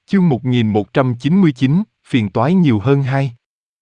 Chương 1199, phiền toái nhiều hơn hai.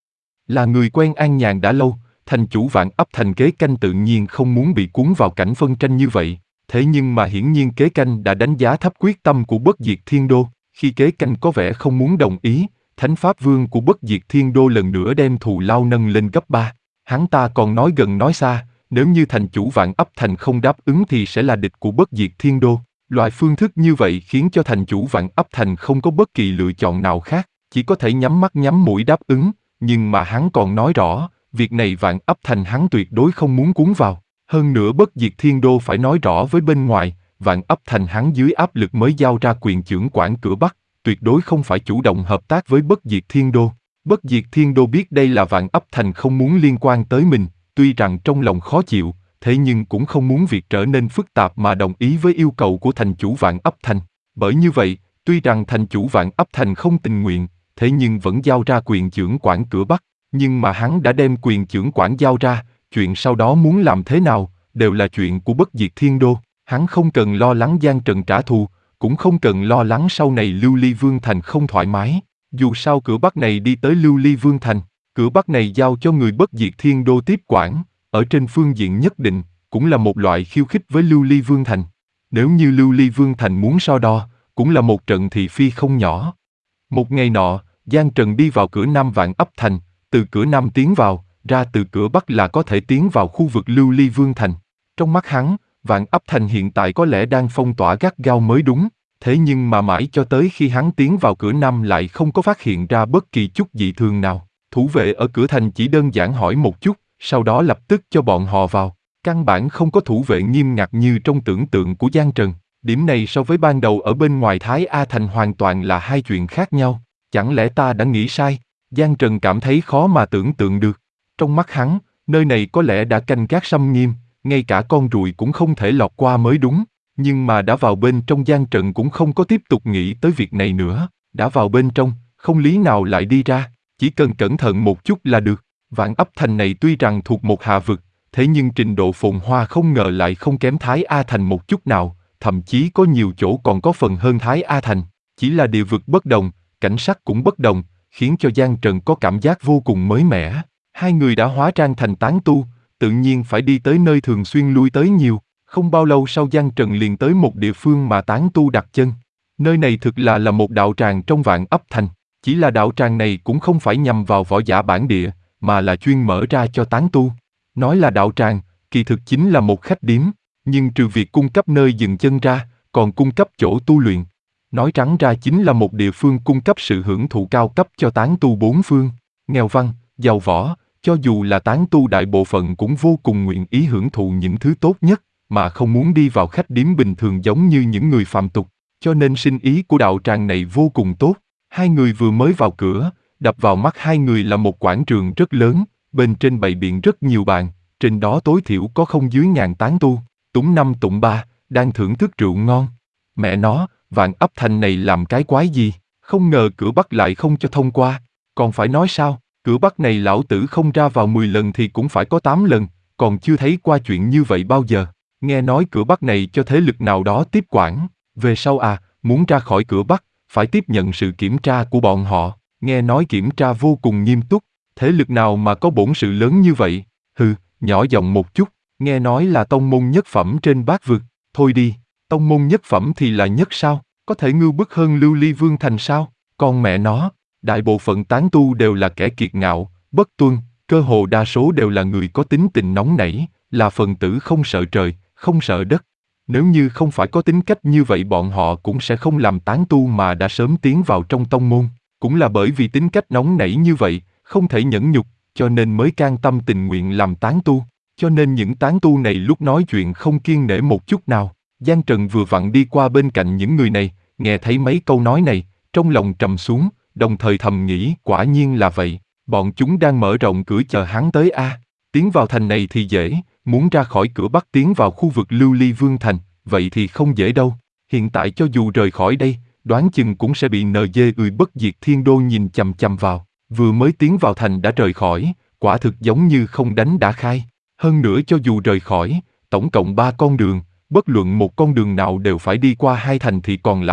Là người quen An Nhàn đã lâu, thành chủ Vạn Ấp Thành Kế Canh tự nhiên không muốn bị cuốn vào cảnh phân tranh như vậy. Thế nhưng mà hiển nhiên Kế Canh đã đánh giá thấp quyết tâm của Bất Diệt Thiên Đô. Khi Kế Canh có vẻ không muốn đồng ý, Thánh Pháp Vương của Bất Diệt Thiên Đô lần nữa đem thù lao nâng lên gấp 3. Hắn ta còn nói gần nói xa, nếu như thành chủ Vạn Ấp Thành không đáp ứng thì sẽ là địch của Bất Diệt Thiên Đô. Loại phương thức như vậy khiến cho thành chủ Vạn Ấp Thành không có bất kỳ lựa chọn nào khác, chỉ có thể nhắm mắt nhắm mũi đáp ứng, nhưng mà hắn còn nói rõ, việc này Vạn Ấp Thành hắn tuyệt đối không muốn cuốn vào. Hơn nữa Bất Diệt Thiên Đô phải nói rõ với bên ngoài, Vạn Ấp Thành hắn dưới áp lực mới giao ra quyền chưởng quản cửa Bắc, tuyệt đối không phải chủ động hợp tác với Bất Diệt Thiên Đô. Bất Diệt Thiên Đô biết đây là Vạn Ấp Thành không muốn liên quan tới mình, tuy rằng trong lòng khó chịu, thế nhưng cũng không muốn việc trở nên phức tạp mà đồng ý với yêu cầu của thành chủ Vạn Ấp Thành. Bởi như vậy, tuy rằng thành chủ Vạn Ấp Thành không tình nguyện, thế nhưng vẫn giao ra quyền chưởng quản cửa Bắc. Nhưng mà hắn đã đem quyền chưởng quản giao ra, chuyện sau đó muốn làm thế nào, đều là chuyện của Bất Diệt Thiên Đô. Hắn không cần lo lắng Giang Trần trả thù, cũng không cần lo lắng sau này Lưu Ly Vương Thành không thoải mái. Dù sao cửa Bắc này đi tới Lưu Ly Vương Thành, cửa Bắc này giao cho người Bất Diệt Thiên Đô tiếp quản, ở trên phương diện nhất định, cũng là một loại khiêu khích với Lưu Ly Vương Thành. Nếu như Lưu Ly Vương Thành muốn so đo, cũng là một trận thị phi không nhỏ. Một ngày nọ, Giang Trần đi vào cửa Nam Vạn Ấp Thành, từ cửa Nam tiến vào, ra từ cửa Bắc là có thể tiến vào khu vực Lưu Ly Vương Thành. Trong mắt hắn, Vạn Ấp Thành hiện tại có lẽ đang phong tỏa gắt gao mới đúng, thế nhưng mà mãi cho tới khi hắn tiến vào cửa Nam lại không có phát hiện ra bất kỳ chút dị thường nào. Thủ vệ ở cửa thành chỉ đơn giản hỏi một chút, sau đó lập tức cho bọn họ vào. Căn bản không có thủ vệ nghiêm ngặt như trong tưởng tượng của Giang Trần. Điểm này so với ban đầu ở bên ngoài Thái A Thành hoàn toàn là hai chuyện khác nhau. Chẳng lẽ ta đã nghĩ sai? Giang Trần cảm thấy khó mà tưởng tượng được. Trong mắt hắn, nơi này có lẽ đã canh gác xâm nghiêm, ngay cả con ruồi cũng không thể lọt qua mới đúng. Nhưng mà đã vào bên trong Giang Trần cũng không có tiếp tục nghĩ tới việc này nữa. Đã vào bên trong, không lý nào lại đi ra, chỉ cần cẩn thận một chút là được. Vạn Ấp Thành này tuy rằng thuộc một hạ vực, thế nhưng trình độ phồn hoa không ngờ lại không kém Thái A Thành một chút nào, thậm chí có nhiều chỗ còn có phần hơn Thái A Thành. Chỉ là địa vực bất đồng, cảnh sắc cũng bất đồng, khiến cho Giang Trần có cảm giác vô cùng mới mẻ. Hai người đã hóa trang thành tán tu, tự nhiên phải đi tới nơi thường xuyên lui tới nhiều. Không bao lâu sau Giang Trần liền tới một địa phương mà tán tu đặt chân. Nơi này thực là một đạo tràng trong Vạn Ấp Thành. Chỉ là đạo tràng này cũng không phải nhằm vào võ giả bản địa, mà là chuyên mở ra cho tán tu. Nói là đạo tràng, kỳ thực chính là một khách điếm, nhưng trừ việc cung cấp nơi dừng chân ra, còn cung cấp chỗ tu luyện. Nói trắng ra chính là một địa phương cung cấp sự hưởng thụ cao cấp cho tán tu bốn phương. Nghèo văn, giàu võ, cho dù là tán tu đại bộ phận cũng vô cùng nguyện ý hưởng thụ những thứ tốt nhất, mà không muốn đi vào khách điếm bình thường giống như những người phàm tục. Cho nên sinh ý của đạo tràng này vô cùng tốt. Hai người vừa mới vào cửa, đập vào mắt hai người là một quảng trường rất lớn, bên trên bày biện rất nhiều bàn, trên đó tối thiểu có không dưới 1000 tán tu, tụng năm tụng ba, đang thưởng thức rượu ngon. Mẹ nó, Vạn Ấp Thành này làm cái quái gì, không ngờ cửa Bắc lại không cho thông qua, còn phải nói sao, cửa Bắc này lão tử không ra vào 10 lần thì cũng phải có 8 lần, còn chưa thấy qua chuyện như vậy bao giờ. Nghe nói cửa Bắc này cho thế lực nào đó tiếp quản, về sau muốn ra khỏi cửa Bắc, phải tiếp nhận sự kiểm tra của bọn họ, nghe nói kiểm tra vô cùng nghiêm túc, thế lực nào mà có bổn sự lớn như vậy, nhỏ giọng một chút, nghe nói là tông môn nhất phẩm trên bát vực, thôi đi, tông môn nhất phẩm thì là nhất sao, có thể ngưu bức hơn Lưu Ly Vương Thành sao, con mẹ nó, đại bộ phận tán tu đều là kẻ kiệt ngạo, bất tuân, cơ hồ đa số đều là người có tính tình nóng nảy, là phần tử không sợ trời, không sợ đất. Nếu như không phải có tính cách như vậy bọn họ cũng sẽ không làm tán tu mà đã sớm tiến vào trong tông môn. Cũng là bởi vì tính cách nóng nảy như vậy, không thể nhẫn nhục, cho nên mới can tâm tình nguyện làm tán tu. Cho nên những tán tu này lúc nói chuyện không kiêng nể một chút nào. Giang Trần vừa vặn đi qua bên cạnh những người này, nghe thấy mấy câu nói này, trong lòng trầm xuống, đồng thời thầm nghĩ quả nhiên là vậy. Bọn chúng đang mở rộng cửa chờ hắn tới Tiến vào thành này thì dễ, muốn ra khỏi cửa Bắc tiến vào khu vực Lưu Ly Vương Thành, vậy thì không dễ đâu. Hiện tại cho dù rời khỏi đây, đoán chừng cũng sẽ bị NG Bất Diệt Thiên Đô nhìn chằm chằm vào. Vừa mới tiến vào thành đã rời khỏi, quả thực giống như không đánh đã khai. Hơn nữa cho dù rời khỏi, tổng cộng 3 con đường, bất luận một con đường nào đều phải đi qua 2 thành thị còn lại,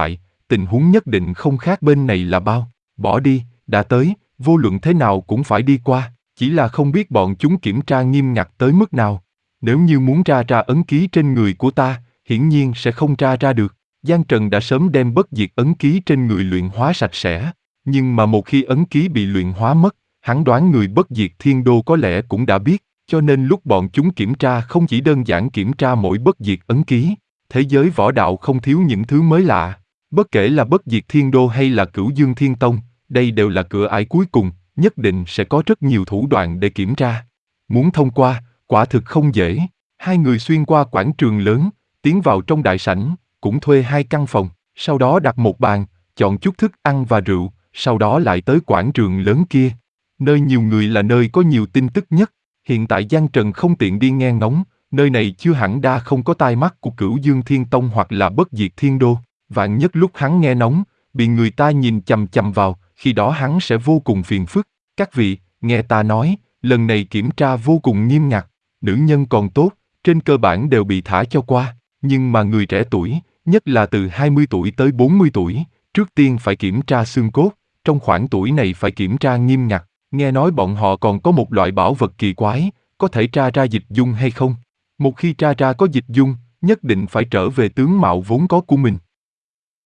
tình huống nhất định không khác bên này là bao. Bỏ đi, đã tới, vô luận thế nào cũng phải đi qua, chỉ là không biết bọn chúng kiểm tra nghiêm ngặt tới mức nào. Nếu như muốn tra ra ấn ký trên người của ta, hiển nhiên sẽ không tra ra được. Giang Trần đã sớm đem bất diệt ấn ký trên người luyện hóa sạch sẽ, nhưng mà một khi ấn ký bị luyện hóa mất, hắn đoán người bất diệt thiên đô có lẽ cũng đã biết, cho nên lúc bọn chúng kiểm tra không chỉ đơn giản kiểm tra mỗi bất diệt ấn ký. Thế giới võ đạo không thiếu những thứ mới lạ, bất kể là bất diệt thiên đô hay là Cửu Dương Thiên Tông, đây đều là cửa ải cuối cùng, nhất định sẽ có rất nhiều thủ đoạn để kiểm tra. Muốn thông qua, quả thực không dễ. Hai người xuyên qua quảng trường lớn, tiến vào trong đại sảnh, cũng thuê 2 căn phòng, sau đó đặt một bàn, chọn chút thức ăn và rượu, sau đó lại tới quảng trường lớn kia. Nơi nhiều người là nơi có nhiều tin tức nhất. Hiện tại Giang Trần không tiện đi nghe ngóng, nơi này chưa hẳn đa không có tai mắt của Cửu Dương Thiên Tông hoặc là bất diệt thiên đô. Vạn nhất lúc hắn nghe nóng, bị người ta nhìn chằm chằm vào, khi đó hắn sẽ vô cùng phiền phức. Các vị, nghe ta nói, lần này kiểm tra vô cùng nghiêm ngặt, nữ nhân còn tốt, trên cơ bản đều bị thả cho qua, nhưng mà người trẻ tuổi, nhất là từ 20 tuổi tới 40 tuổi, trước tiên phải kiểm tra xương cốt, trong khoảng tuổi này phải kiểm tra nghiêm ngặt. Nghe nói bọn họ còn có một loại bảo vật kỳ quái, có thể tra ra dịch dung hay không? Một khi tra ra có dịch dung, nhất định phải trở về tướng mạo vốn có của mình.